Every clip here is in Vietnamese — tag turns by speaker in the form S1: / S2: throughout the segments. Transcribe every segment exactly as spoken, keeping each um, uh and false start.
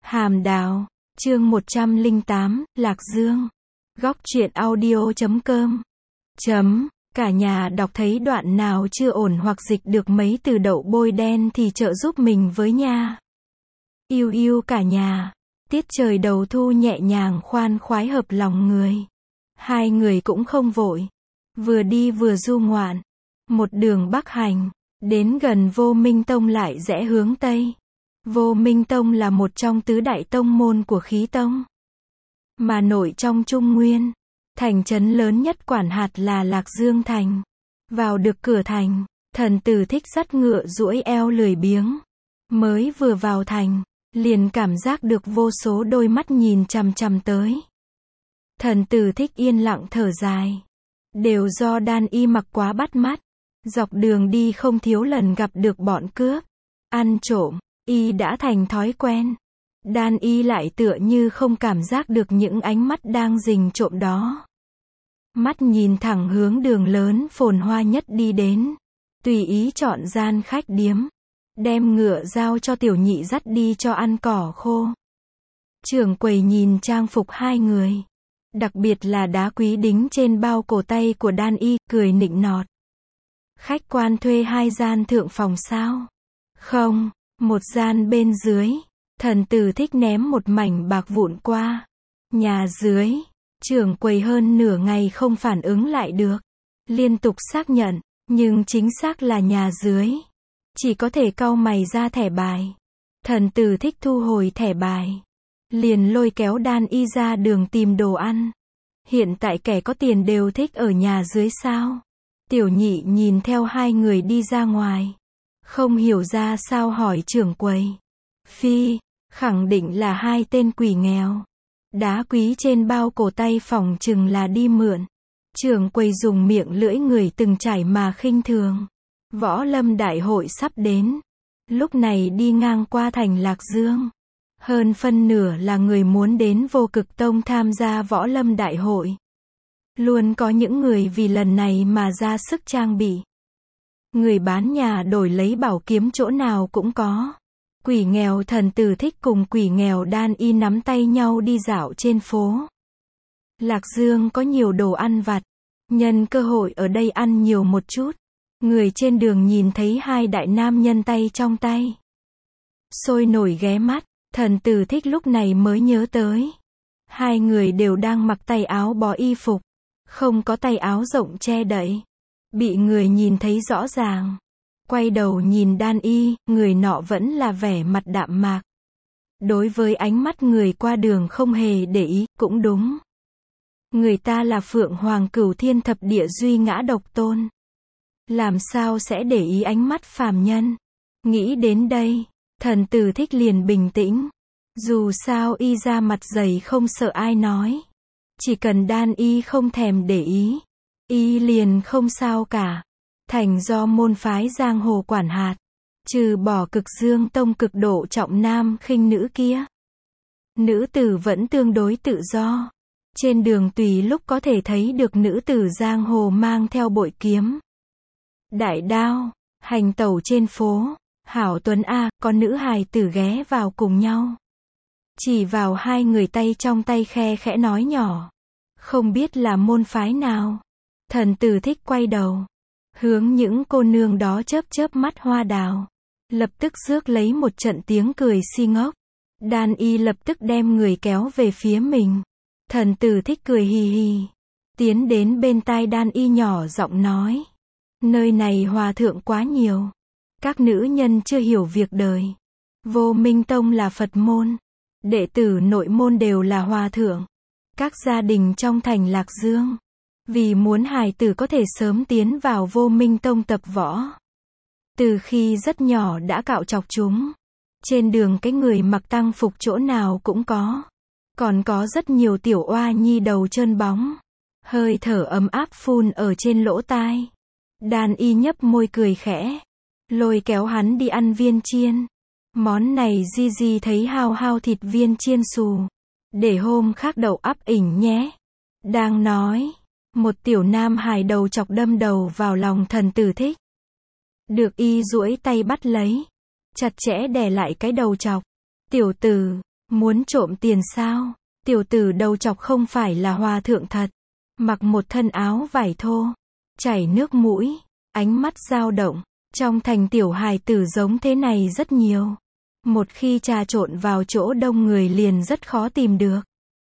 S1: Hàm Đào, chương một trăm lẻ tám, Lạc Dương. Góc truyện audio chấm com. Chấm, cả nhà đọc thấy đoạn nào chưa ổn hoặc dịch được mấy từ đậu bôi đen thì trợ giúp mình với nha. Yêu yêu cả nhà. Tiết trời đầu thu nhẹ nhàng khoan khoái hợp lòng người. Hai người cũng không vội. Vừa đi vừa du ngoạn. Một đường bắc hành. Đến gần Vô Minh Tông lại rẽ hướng Tây. Vô Minh Tông là một trong tứ đại tông môn của khí tông. Mà nổi trong Trung Nguyên. Thành trấn lớn nhất quản hạt là Lạc Dương Thành. Vào được cửa thành, Thần Tử Thích dắt ngựa duỗi eo lười biếng. Mới vừa vào thành, liền cảm giác được vô số đôi mắt nhìn chằm chằm tới. Thần Tử Thích yên lặng thở dài. Đều do Đan Y mặc quá bắt mắt. Dọc đường đi không thiếu lần gặp được bọn cướp, ăn trộm, y đã thành thói quen. Đan Y lại tựa như không cảm giác được những ánh mắt đang rình trộm đó. Mắt nhìn thẳng hướng đường lớn phồn hoa nhất đi đến. Tùy ý chọn gian khách điếm. Đem ngựa giao cho tiểu nhị dắt đi cho ăn cỏ khô. Trưởng quầy nhìn trang phục hai người. Đặc biệt là đá quý đính trên bao cổ tay của Đan Y, cười nịnh nọt. Khách quan thuê hai gian thượng phòng sao? Không, một gian bên dưới. Thần Tử Thích ném một mảnh bạc vụn qua. Nhà dưới. Trưởng quầy hơn nửa ngày không phản ứng lại được. Liên tục xác nhận, nhưng chính xác là nhà dưới. Chỉ có thể cau mày ra thẻ bài. Thần Tử Thích thu hồi thẻ bài. Liền lôi kéo Đan Y ra đường tìm đồ ăn. Hiện tại kẻ có tiền đều thích ở nhà dưới sao? Tiểu nhị nhìn theo hai người đi ra ngoài. Không hiểu ra sao hỏi trưởng quầy. Phi, khẳng định là hai tên quỷ nghèo. Đá quý trên bao cổ tay phỏng chừng là đi mượn. Trưởng quầy dùng miệng lưỡi người từng trải mà khinh thường. Võ lâm đại hội sắp đến. Lúc này đi ngang qua thành Lạc Dương. Hơn phân nửa là người muốn đến Vô Cực Tông tham gia võ lâm đại hội. Luôn có những người vì lần này mà ra sức trang bị. Người bán nhà đổi lấy bảo kiếm chỗ nào cũng có. Quỷ nghèo Thần Tử Thích cùng quỷ nghèo Đan Y nắm tay nhau đi dạo trên phố. Lạc Dương có nhiều đồ ăn vặt. Nhân cơ hội ở đây ăn nhiều một chút. Người trên đường nhìn thấy hai đại nam nhân tay trong tay. Sôi nổi ghé mắt. Thần Tử Thích lúc này mới nhớ tới. Hai người đều đang mặc tay áo bó y phục. Không có tay áo rộng che đậy. Bị người nhìn thấy rõ ràng. Quay đầu nhìn Đan Y, người nọ vẫn là vẻ mặt đạm mạc. Đối với ánh mắt người qua đường không hề để ý, cũng đúng. Người ta là Phượng Hoàng Cửu Thiên Thập Địa Duy Ngã Độc Tôn. Làm sao sẽ để ý ánh mắt phàm nhân? Nghĩ đến đây, Thần Tử Thích liền bình tĩnh. Dù sao y ra mặt dày không sợ ai nói. Chỉ cần Đan Y không thèm để ý, y liền không sao cả. Thành do môn phái giang hồ quản hạt. Trừ bỏ Cực Dương Tông cực độ trọng nam khinh nữ kia. Nữ tử vẫn tương đối tự do. Trên đường tùy lúc có thể thấy được nữ tử giang hồ mang theo bội kiếm, đại đao, hành tẩu trên phố. Hảo Tuấn A, có nữ hài tử ghé vào cùng nhau. Chỉ vào hai người tay trong tay khe khẽ nói nhỏ. Không biết là môn phái nào. Thần Tử Thích quay đầu. Hướng những cô nương đó chớp chớp mắt hoa đào. Lập tức rước lấy một trận tiếng cười si ngốc. Đan Y lập tức đem người kéo về phía mình. Thần Tử Thích cười hì hì. Tiến đến bên tai Đan Y nhỏ giọng nói. Nơi này hòa thượng quá nhiều. Các nữ nhân chưa hiểu việc đời. Vô Minh Tông là Phật môn. Đệ tử nội môn đều là hòa thượng. Các gia đình trong thành Lạc Dương. Vì muốn hài tử có thể sớm tiến vào Vô Minh Tông tập võ. Từ khi rất nhỏ đã cạo chọc chúng. Trên đường cái người mặc tăng phục chỗ nào cũng có. Còn có rất nhiều tiểu oa nhi đầu trơn bóng. Hơi thở ấm áp phun ở trên lỗ tai. Đan Y nhấp môi cười khẽ. Lôi kéo hắn đi ăn viên chiên. Món này Di Di thấy hao hao thịt viên chiên xù. Để hôm khác đậu ắp ỉnh nhé. Đang nói. Một tiểu nam hài đầu chọc đâm đầu vào lòng Thần Tử Thích. Được y duỗi tay bắt lấy. Chặt chẽ đè lại cái đầu chọc. Tiểu tử, Muốn trộm tiền sao? Tiểu tử đầu chọc không phải là hòa thượng thật. Mặc một thân áo vải thô, chảy nước mũi, ánh mắt dao động. Trong thành tiểu hài tử giống thế này rất nhiều. Một khi trà trộn vào chỗ đông người liền rất khó tìm được.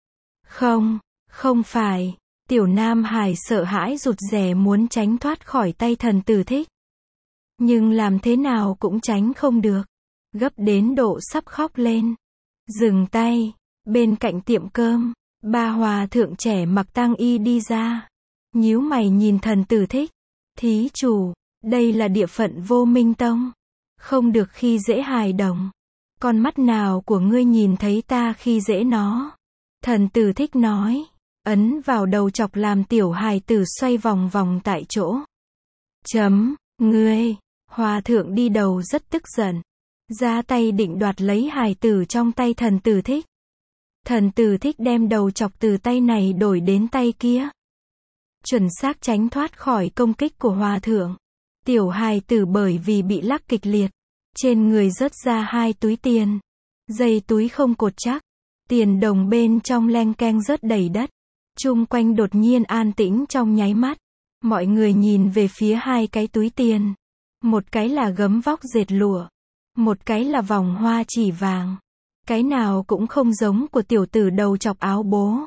S1: Không, không phải. Tiểu Nam Hải sợ hãi rụt rè muốn tránh thoát khỏi tay thần tử thích. Nhưng làm thế nào cũng tránh không được. Gấp đến độ sắp khóc lên. Dừng tay. Bên cạnh tiệm cơm, ba hòa thượng trẻ mặc tang y đi ra. Nhíu mày nhìn thần tử thích. Thí chủ, đây là địa phận Vô Minh Tông. Không được khi dễ hài đồng. Con mắt nào của ngươi nhìn thấy ta khi dễ nó? Thần tử thích nói. Ấn vào đầu chọc làm tiểu hài tử xoay vòng vòng tại chỗ. Chấm, ngươi. Hòa thượng đi đầu rất tức giận. Ra tay định đoạt lấy hài tử trong tay thần tử thích. Thần tử thích đem đầu chọc từ tay này đổi đến tay kia. Chuẩn xác tránh thoát khỏi công kích của hòa thượng. Tiểu hài tử bởi vì bị lắc kịch liệt. Trên người rớt ra hai túi tiền. Dây túi không cột chắc. Tiền đồng bên trong leng keng rớt đầy đất. Chung quanh đột nhiên an tĩnh trong nháy mắt. Mọi người nhìn về phía hai cái túi tiền. Một cái là gấm vóc dệt lụa. Một cái là vòng hoa chỉ vàng. Cái nào cũng không giống của tiểu tử đầu chọc áo bố.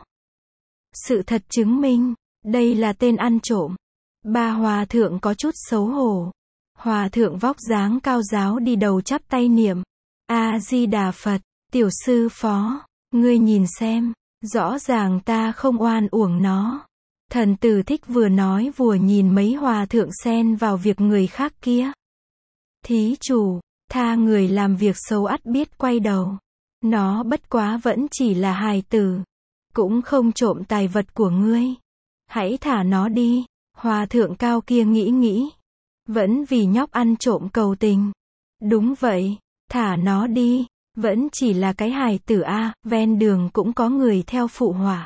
S1: Sự thật chứng minh, đây là tên ăn trộm. Ba hòa thượng có chút xấu hổ. Hòa thượng vóc dáng cao giáo đi đầu chắp tay niệm. A-di-đà Phật, tiểu sư phó, ngươi nhìn xem, rõ ràng ta không oan uổng nó. Thần tử thích vừa nói vừa nhìn mấy hòa thượng xen vào việc người khác kia. Thí chủ, tha người làm việc xấu ắt biết quay đầu. Nó bất quá vẫn chỉ là hài tử. Cũng không trộm tài vật của ngươi. Hãy thả nó đi. Hòa thượng cao kia nghĩ nghĩ. Vẫn vì nhóc ăn trộm cầu tình. Đúng vậy. Thả nó đi. Vẫn chỉ là cái hài tử a, ven đường cũng có người theo phụ họa.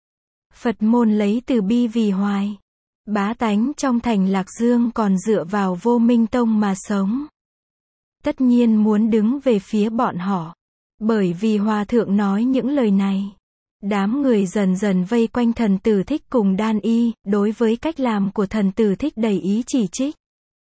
S1: Phật môn lấy từ bi vì hoài. Bá tánh trong thành Lạc Dương còn dựa vào Vô Minh Tông mà sống. Tất nhiên muốn đứng về phía bọn họ. Bởi vì hòa thượng nói những lời này. Đám người dần dần vây quanh thần tử thích cùng đan y, đối với cách làm của thần tử thích đầy ý chỉ trích.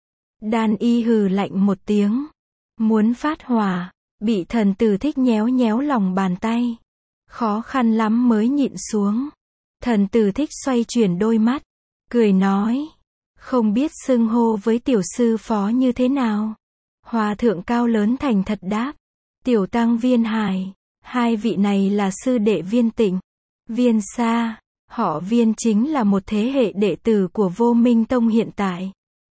S1: Đan y hừ lạnh một tiếng. Muốn phát hỏa, bị thần tử thích nhéo nhéo lòng bàn tay. Khó khăn lắm mới nhịn xuống. Thần tử thích xoay chuyển đôi mắt. Cười nói. Không biết xưng hô với tiểu sư phó như thế nào. Hòa thượng cao lớn thành thật đáp. Tiểu tăng Viên Hải. Hai vị này là sư đệ Viên Tịnh. Viên Sa. Họ Viên chính là một thế hệ đệ tử của Vô Minh Tông hiện tại.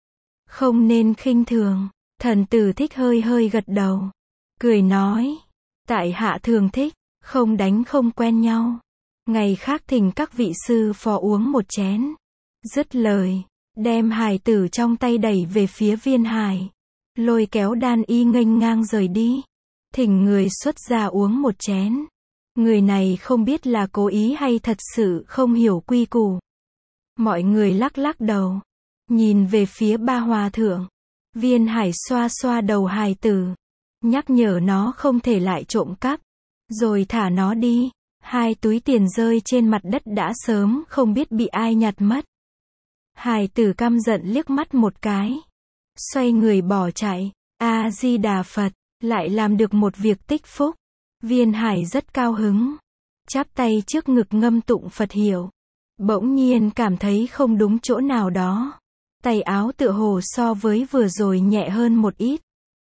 S1: Không nên khinh thường. Thần tử thích hơi hơi gật đầu. Cười nói. Tại hạ thường thích. Không đánh không quen nhau. Ngày khác thỉnh các vị sư phó uống một chén. Dứt lời. Đem hài tử trong tay đẩy về phía Viên Hải. Lôi kéo đan y nghênh ngang rời đi. Thỉnh người xuất gia uống một chén. Người này không biết là cố ý hay thật sự không hiểu quy củ. Mọi người lắc lắc đầu. Nhìn về phía ba hòa thượng. Viên Hải xoa xoa đầu hài tử. Nhắc nhở nó không thể lại trộm cắp. Rồi thả nó đi. Hai túi tiền rơi trên mặt đất đã sớm không biết bị ai nhặt mất. Hài tử căm giận liếc mắt một cái. Xoay người bỏ chạy. A-di-đà Phật. Lại làm được một việc tích phúc. Viên Hải rất cao hứng. Chắp tay trước ngực ngâm tụng Phật hiệu. Bỗng nhiên cảm thấy không đúng chỗ nào đó. Tay áo tựa hồ so với vừa rồi nhẹ hơn một ít.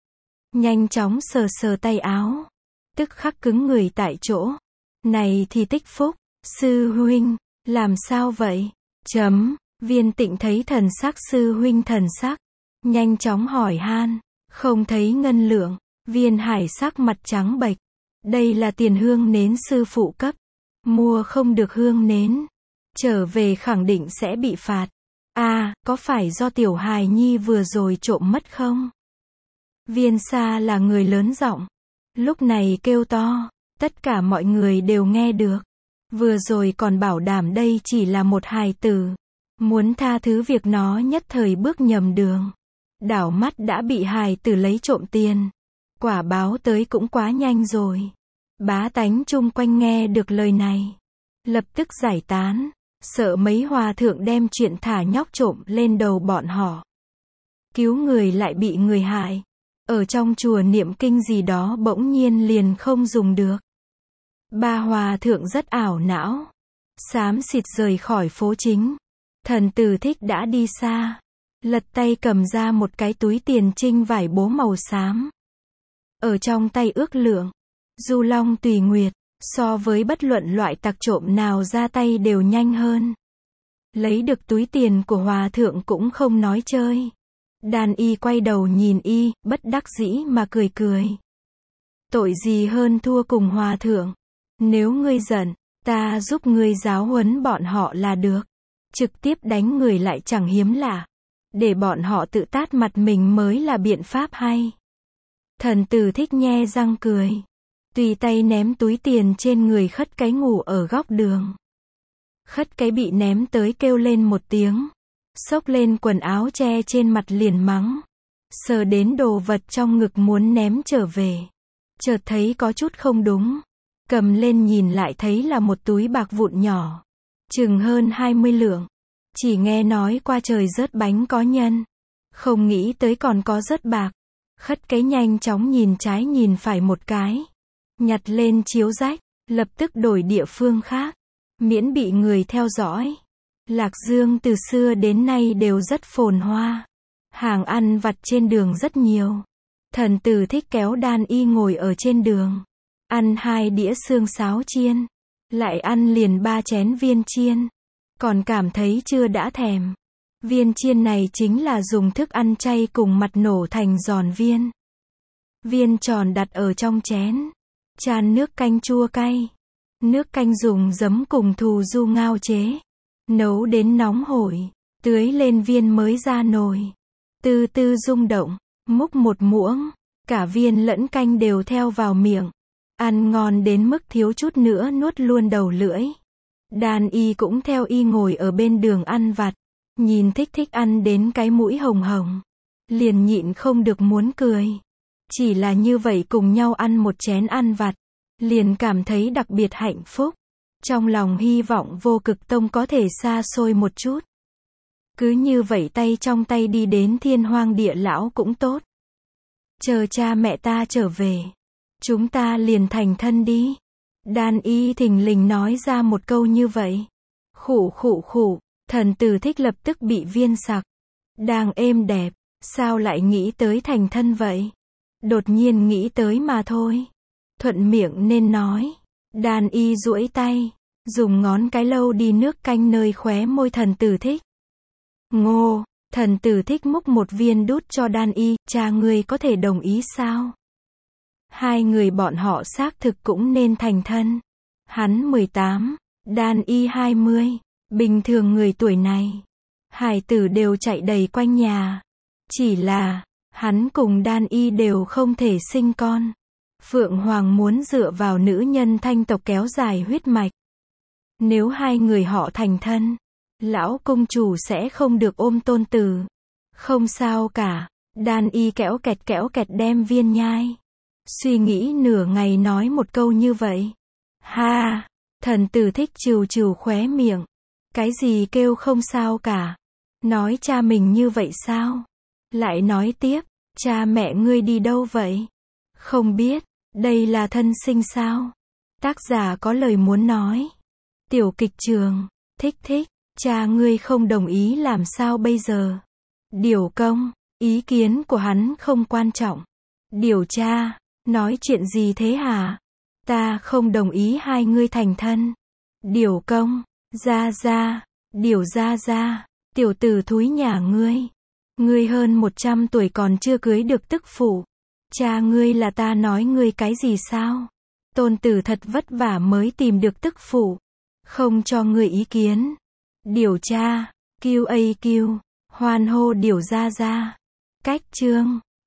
S1: Nhanh chóng sờ sờ tay áo. Tức khắc cứng người tại chỗ. Này thì tích phúc. Sư huynh, làm sao vậy? Chấm. Viên Tịnh thấy thần sắc sư huynh thần sắc. Nhanh chóng hỏi han. Không thấy ngân lượng. Viên Hải sắc mặt trắng bệch. Đây là tiền hương nến sư phụ cấp. Mua không được hương nến. Trở về khẳng định sẽ bị phạt. À, có phải do tiểu hài nhi vừa rồi trộm mất không? Viên Sa là người lớn giọng. Lúc này kêu to. Tất cả mọi người đều nghe được. Vừa rồi còn bảo đảm đây chỉ là một hài tử. Muốn tha thứ việc nó nhất thời bước nhầm đường. Đảo mắt đã bị hài tử lấy trộm tiền. Quả báo tới cũng quá nhanh rồi. Bá tánh chung quanh nghe được lời này, lập tức giải tán, sợ mấy hòa thượng đem chuyện thả nhóc trộm lên đầu bọn họ. Cứu người lại bị người hại. Ở trong chùa niệm kinh gì đó bỗng nhiên liền không dùng được. Ba hòa thượng rất ảo não, xám xịt rời khỏi phố chính. Thần Tử Thích đã đi xa, lật tay cầm ra một cái túi tiền trinh vải bố màu xám. Ở trong tay ước lượng, Du Long Tùy Nguyệt, so với bất luận loại tặc trộm nào ra tay đều nhanh hơn. Lấy được túi tiền của hòa thượng cũng không nói chơi. Đàn y quay đầu nhìn y, bất đắc dĩ mà cười cười. Tội gì hơn thua cùng hòa thượng. Nếu ngươi giận, ta giúp ngươi giáo huấn bọn họ là được. Trực tiếp đánh người lại chẳng hiếm lạ. Để bọn họ tự tát mặt mình mới là biện pháp hay. Thần Tử Thích nhe răng cười. Tùy tay ném túi tiền trên người Khất Cái ngủ ở góc đường. Khất Cái bị ném tới kêu lên một tiếng. Xốc lên quần áo che trên mặt liền mắng. Sờ đến đồ vật trong ngực muốn ném trở về. Chợt thấy có chút không đúng. Cầm lên nhìn lại thấy là một túi bạc vụn nhỏ. Chừng hơn hai mươi lượng. Chỉ nghe nói qua trời rớt bánh có nhân. Không nghĩ tới còn có rớt bạc. Khất Cái nhanh chóng nhìn trái nhìn phải một cái. Nhặt lên chiếu rách. Lập tức đổi địa phương khác. Miễn bị người theo dõi. Lạc Dương từ xưa đến nay đều rất phồn hoa. Hàng ăn vặt trên đường rất nhiều. Thần Tử Thích kéo Đan Y ngồi ở trên đường. Ăn hai đĩa xương sáo chiên. Lại ăn liền ba chén viên chiên. Còn cảm thấy chưa đã thèm. Viên chiên này chính là dùng thức ăn chay cùng mặt nổ thành giòn viên. Viên tròn đặt ở trong chén. Chan nước canh chua cay. Nước canh dùng giấm cùng thù du ngao chế. Nấu đến nóng hổi, tưới lên viên mới ra nồi. Từ từ rung động, múc một muỗng, cả viên lẫn canh đều theo vào miệng. Ăn ngon đến mức thiếu chút nữa nuốt luôn đầu lưỡi. Đàn y cũng theo y ngồi ở bên đường ăn vặt. Nhìn Thích Thích ăn đến cái mũi hồng hồng. Liền nhịn không được muốn cười. Chỉ là như vậy cùng nhau ăn một chén ăn vặt. Liền cảm thấy đặc biệt hạnh phúc. Trong lòng hy vọng Vô Cực Tông có thể xa xôi một chút. Cứ như vậy tay trong tay đi đến Thiên Hoang Địa Lão cũng tốt. Chờ cha mẹ ta trở về. Chúng ta liền thành thân đi. Đan Y thình lình nói ra một câu như vậy. Khụ khụ khụ, Thần Tử Thích lập tức bị viên sặc. Đang êm đẹp, sao lại nghĩ tới thành thân vậy? Đột nhiên nghĩ tới mà thôi. Thuận miệng nên nói. Đan Y duỗi tay, dùng ngón cái lâu đi nước canh nơi khóe môi Thần Tử Thích. Ngô, Thần Tử Thích múc một viên đút cho Đan Y, cha ngươi có thể đồng ý sao? Hai người bọn họ xác thực cũng nên thành thân. Hắn mười tám, Đan Y hai mươi, bình thường người tuổi này. Hải tử đều chạy đầy quanh nhà. Chỉ là, hắn cùng Đan Y đều không thể sinh con. Phượng Hoàng muốn dựa vào nữ nhân thanh tộc kéo dài huyết mạch. Nếu hai người họ thành thân, lão công chủ sẽ không được ôm tôn tử. Không sao cả, Đan Y kẽo kẹt kẽo kẹt đem viên nhai. Suy nghĩ nửa ngày nói một câu như vậy. Ha, Thần Tử Thích trừ trừ khóe miệng. Cái gì kêu không sao cả? Nói cha mình như vậy sao? Lại nói tiếp, cha mẹ ngươi đi đâu vậy? Không biết, đây là thân sinh sao? Tác giả có lời muốn nói. Tiểu kịch trường, Thích Thích, cha ngươi không đồng ý làm sao bây giờ? Điều công, ý kiến của hắn không quan trọng. Điều cha, nói chuyện gì thế hả? Ta không đồng ý hai ngươi thành thân. Điều công, ra ra, điều ra ra, tiểu tử thúi nhà ngươi. Ngươi hơn một trăm tuổi còn chưa cưới được tức phụ. Cha ngươi là ta nói ngươi cái gì sao? Tôn tử thật vất vả mới tìm được tức phụ. Không cho ngươi ý kiến. Điều tra, Q A Q, hoan hô điều ra ra. Cách chương.